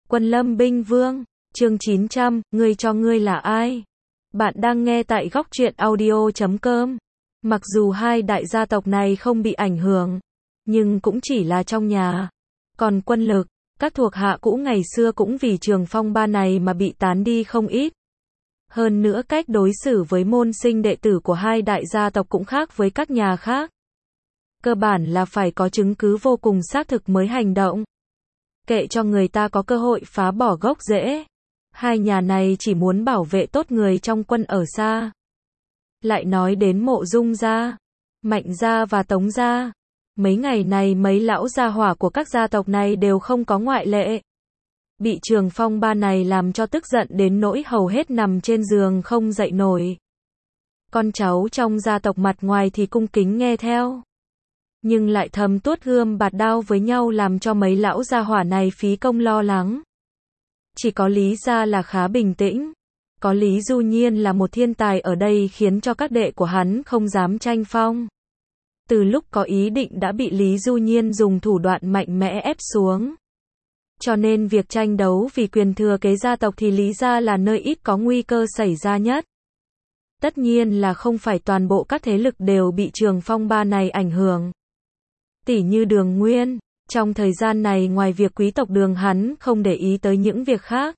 Quân Lâm Binh Vương, chương 900, ngươi cho ngươi là ai? Bạn đang nghe tại góc truyện audio.com. Mặc dù hai đại gia tộc này không bị ảnh hưởng, nhưng cũng chỉ là trong nhà. Còn quân lực, các thuộc hạ cũ ngày xưa cũng vì trường phong ba này mà bị tán đi không ít. Hơn nữa cách đối xử với môn sinh đệ tử của hai đại gia tộc cũng khác với các nhà khác. Cơ bản là phải có chứng cứ vô cùng xác thực mới hành động. Kệ cho người ta có cơ hội phá bỏ gốc rễ. Hai nhà này chỉ muốn bảo vệ tốt người trong quân ở xa. Lại nói đến Mộ Dung gia, Mạnh gia và Tống gia. Mấy ngày này mấy lão gia hỏa của các gia tộc này đều không có ngoại lệ. Bị trường phong ba này làm cho tức giận đến nỗi hầu hết nằm trên giường không dậy nổi. Con cháu trong gia tộc mặt ngoài thì cung kính nghe theo, nhưng lại thầm tuốt gươm bạt đao với nhau làm cho mấy lão gia hỏa này phí công lo lắng. Chỉ có Lý gia là khá bình tĩnh. Có Lý Du Nhiên là một thiên tài ở đây khiến cho các đệ của hắn không dám tranh phong. Từ lúc có ý định đã bị Lý Du Nhiên dùng thủ đoạn mạnh mẽ ép xuống. Cho nên việc tranh đấu vì quyền thừa kế gia tộc thì Lý gia là nơi ít có nguy cơ xảy ra nhất. Tất nhiên là không phải toàn bộ các thế lực đều bị trường phong ba này ảnh hưởng. Tỉ như Đường Nguyên, trong thời gian này ngoài việc quý tộc Đường hắn không để ý tới những việc khác.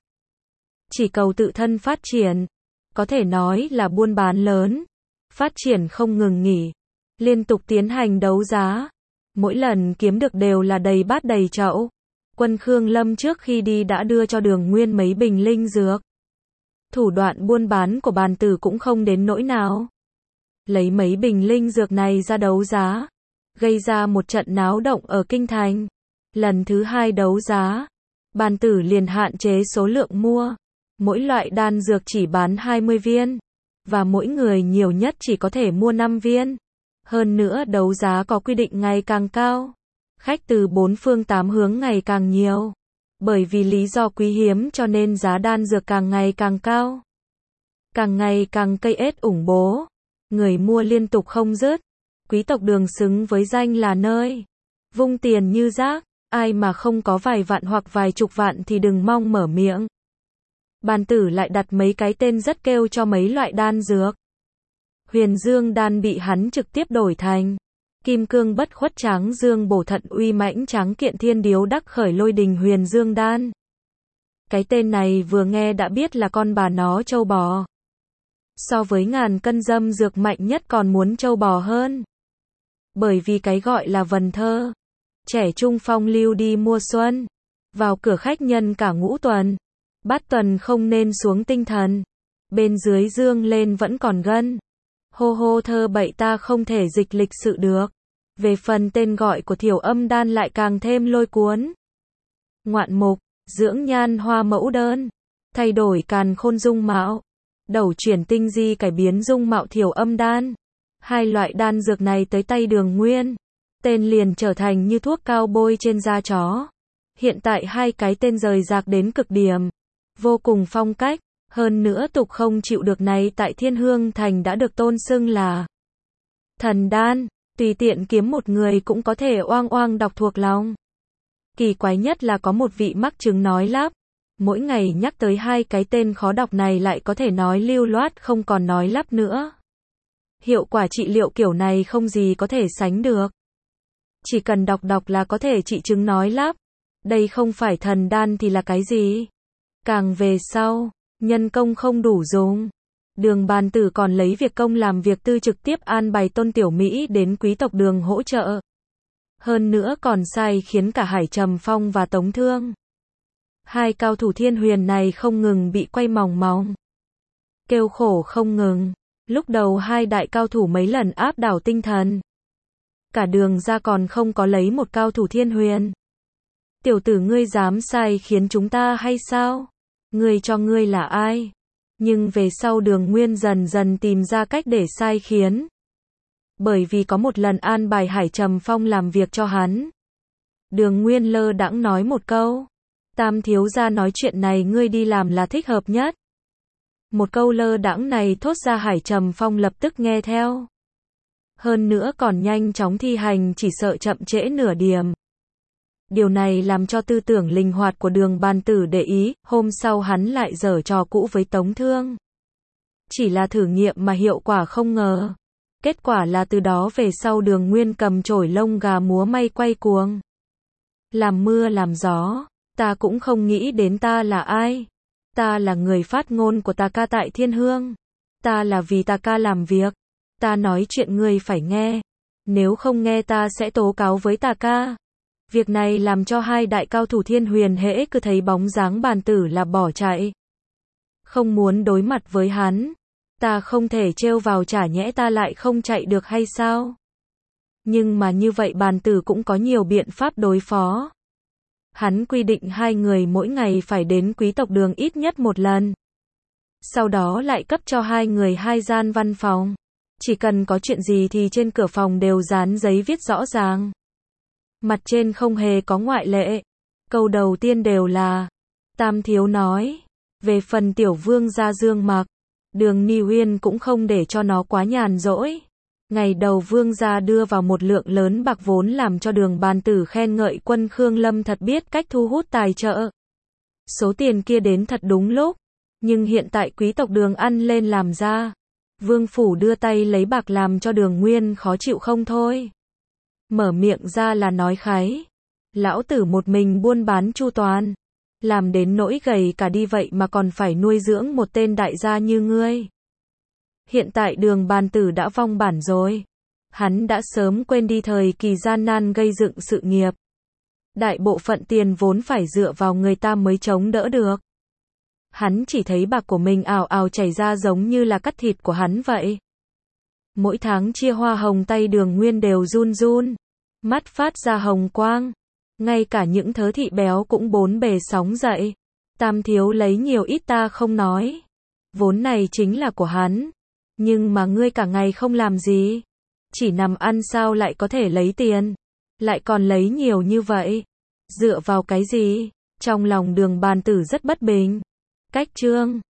Chỉ cầu tự thân phát triển, có thể nói là buôn bán lớn, phát triển không ngừng nghỉ, liên tục tiến hành đấu giá. Mỗi lần kiếm được đều là đầy bát đầy chậu. Quân Khương Lâm trước khi đi đã đưa cho Đường Nguyên mấy bình linh dược. Thủ đoạn buôn bán của bàn tử cũng không đến nỗi nào. Lấy mấy bình linh dược này ra đấu giá, gây ra một trận náo động ở kinh thành. Lần thứ hai đấu giá, bàn tử liền hạn chế số lượng mua. Mỗi loại đan dược chỉ bán 20 viên, và mỗi người nhiều nhất chỉ có thể mua 5 viên. Hơn nữa đấu giá có quy định ngày càng cao. Khách từ bốn phương tám hướng ngày càng nhiều. Bởi vì lý do quý hiếm cho nên giá đan dược càng ngày càng cao. Càng ngày càng cây ết ủng bố. Người mua liên tục không dứt. Quý tộc Đường xứng với danh là nơi vung tiền như rác. Ai mà không có vài vạn hoặc vài chục vạn thì đừng mong mở miệng. Bàn tử lại đặt mấy cái tên rất kêu cho mấy loại đan dược. Huyền Dương đan bị hắn trực tiếp đổi thành Kim Cương Bất Khuất Tráng Dương Bổ Thận Uy Mãnh Tráng Kiện Thiên Điếu Đắc Khởi Lôi Đình Huyền Dương đan. Cái tên này vừa nghe đã biết là con bà nó trâu bò. So với ngàn cân dâm dược mạnh nhất còn muốn trâu bò hơn. Bởi vì cái gọi là vần thơ, trẻ trung phong lưu đi mua xuân, vào cửa khách nhân cả ngũ tuần, bát tuần không nên xuống tinh thần, bên dưới dương lên vẫn còn gân. Hô hô thơ bậy ta không thể dịch lịch sự được. Về phần tên gọi của Thiểu Âm đan lại càng thêm lôi cuốn. Ngoạn mục, dưỡng nhan hoa mẫu đơn, thay đổi càn khôn dung mạo, đầu chuyển tinh di cải biến dung mạo Thiểu Âm đan. Hai loại đan dược này tới tay Đường Nguyên, tên liền trở thành như thuốc cao bôi trên da chó. Hiện tại hai cái tên rời rạc đến cực điểm, vô cùng phong cách. Hơn nữa tục không chịu được này tại Thiên Hương Thành đã được tôn xưng là thần đan, tùy tiện kiếm một người cũng có thể oang oang đọc thuộc lòng. Kỳ quái nhất là có một vị mắc chứng nói lắp, mỗi ngày nhắc tới hai cái tên khó đọc này lại có thể nói lưu loát không còn nói lắp nữa. Hiệu quả trị liệu kiểu này không gì có thể sánh được. Chỉ cần đọc là có thể trị chứng nói lắp. Đây không phải thần đan thì là cái gì? Càng về sau, nhân công không đủ dùng. Đường bàn tử còn lấy việc công làm việc tư trực tiếp an bài Tôn Tiểu Mỹ đến quý tộc Đường hỗ trợ. Hơn nữa còn sai khiến cả Hải Trầm Phong và Tống Thương. Hai cao thủ thiên huyền này không ngừng bị quay mòng mòng. Kêu khổ không ngừng. Lúc đầu hai đại cao thủ mấy lần áp đảo tinh thần. Cả Đường ra còn không có lấy một cao thủ thiên huyền. Tiểu tử ngươi dám sai khiến chúng ta hay sao? Ngươi cho ngươi là ai? Nhưng về sau Đường Nguyên dần dần tìm ra cách để sai khiến. Bởi vì có một lần an bài Hải Trầm Phong làm việc cho hắn. Đường Nguyên lơ đãng nói một câu. Tam thiếu gia nói chuyện này ngươi đi làm là thích hợp nhất. Một câu lơ đãng này thốt ra Hải Trầm Phong lập tức nghe theo. Hơn nữa còn nhanh chóng thi hành chỉ sợ chậm trễ nửa điểm. Điều này làm cho tư tưởng linh hoạt của Đường Bàn Tử để ý, hôm sau hắn lại giở trò cũ với Tống Thương. Chỉ là thử nghiệm mà hiệu quả không ngờ. Kết quả là từ đó về sau Đường Nguyên cầm chổi lông gà múa may quay cuồng. Làm mưa làm gió, ta cũng không nghĩ đến ta là ai. Ta là người phát ngôn của ta ca tại Thiên Hương. Ta là vì ta ca làm việc. Ta nói chuyện ngươi phải nghe. Nếu không nghe ta sẽ tố cáo với ta ca. Việc này làm cho hai đại cao thủ Thiên Huyền hễ cứ thấy bóng dáng Bàn Tử là bỏ chạy. Không muốn đối mặt với hắn. Ta không thể trêu vào chả nhẽ ta lại không chạy được hay sao? Nhưng mà như vậy Bàn Tử cũng có nhiều biện pháp đối phó. Hắn quy định hai người mỗi ngày phải đến quý tộc đường ít nhất một lần. Sau đó lại cấp cho hai người hai gian văn phòng. Chỉ cần có chuyện gì thì trên cửa phòng đều dán giấy viết rõ ràng. Mặt trên không hề có ngoại lệ. Câu đầu tiên đều là Tam thiếu nói. Về phần tiểu vương gia Dương Mặc, Đường Ni Uyên cũng không để cho nó quá nhàn rỗi. Ngày đầu vương gia đưa vào một lượng lớn bạc vốn làm cho Đường Bàn Tử khen ngợi quân Khương Lâm thật biết cách thu hút tài trợ. Số tiền kia đến thật đúng lúc. Nhưng hiện tại quý tộc Đường ăn lên làm ra. Vương phủ đưa tay lấy bạc làm cho Đường Nguyên khó chịu không thôi. Mở miệng ra là nói khái. Lão tử một mình buôn bán chu toàn. Làm đến nỗi gầy cả đi vậy mà còn phải nuôi dưỡng một tên đại gia như ngươi. Hiện tại Đường Bàn Tử đã vong bản rồi. Hắn đã sớm quên đi thời kỳ gian nan gây dựng sự nghiệp. Đại bộ phận tiền vốn phải dựa vào người ta mới chống đỡ được. Hắn chỉ thấy bạc của mình ào ào chảy ra giống như là cắt thịt của hắn vậy. Mỗi tháng chia hoa hồng tay Đường Nguyên đều run run. Mắt phát ra hồng quang. Ngay cả những thớ thị béo cũng bốn bề sóng dậy. Tam thiếu lấy nhiều ít ta không nói. Vốn này chính là của hắn. Nhưng mà ngươi cả ngày không làm gì. Chỉ nằm ăn sao lại có thể lấy tiền. Lại còn lấy nhiều như vậy. Dựa vào cái gì? Trong lòng Đường Bàn Tử rất bất bình. Cách chương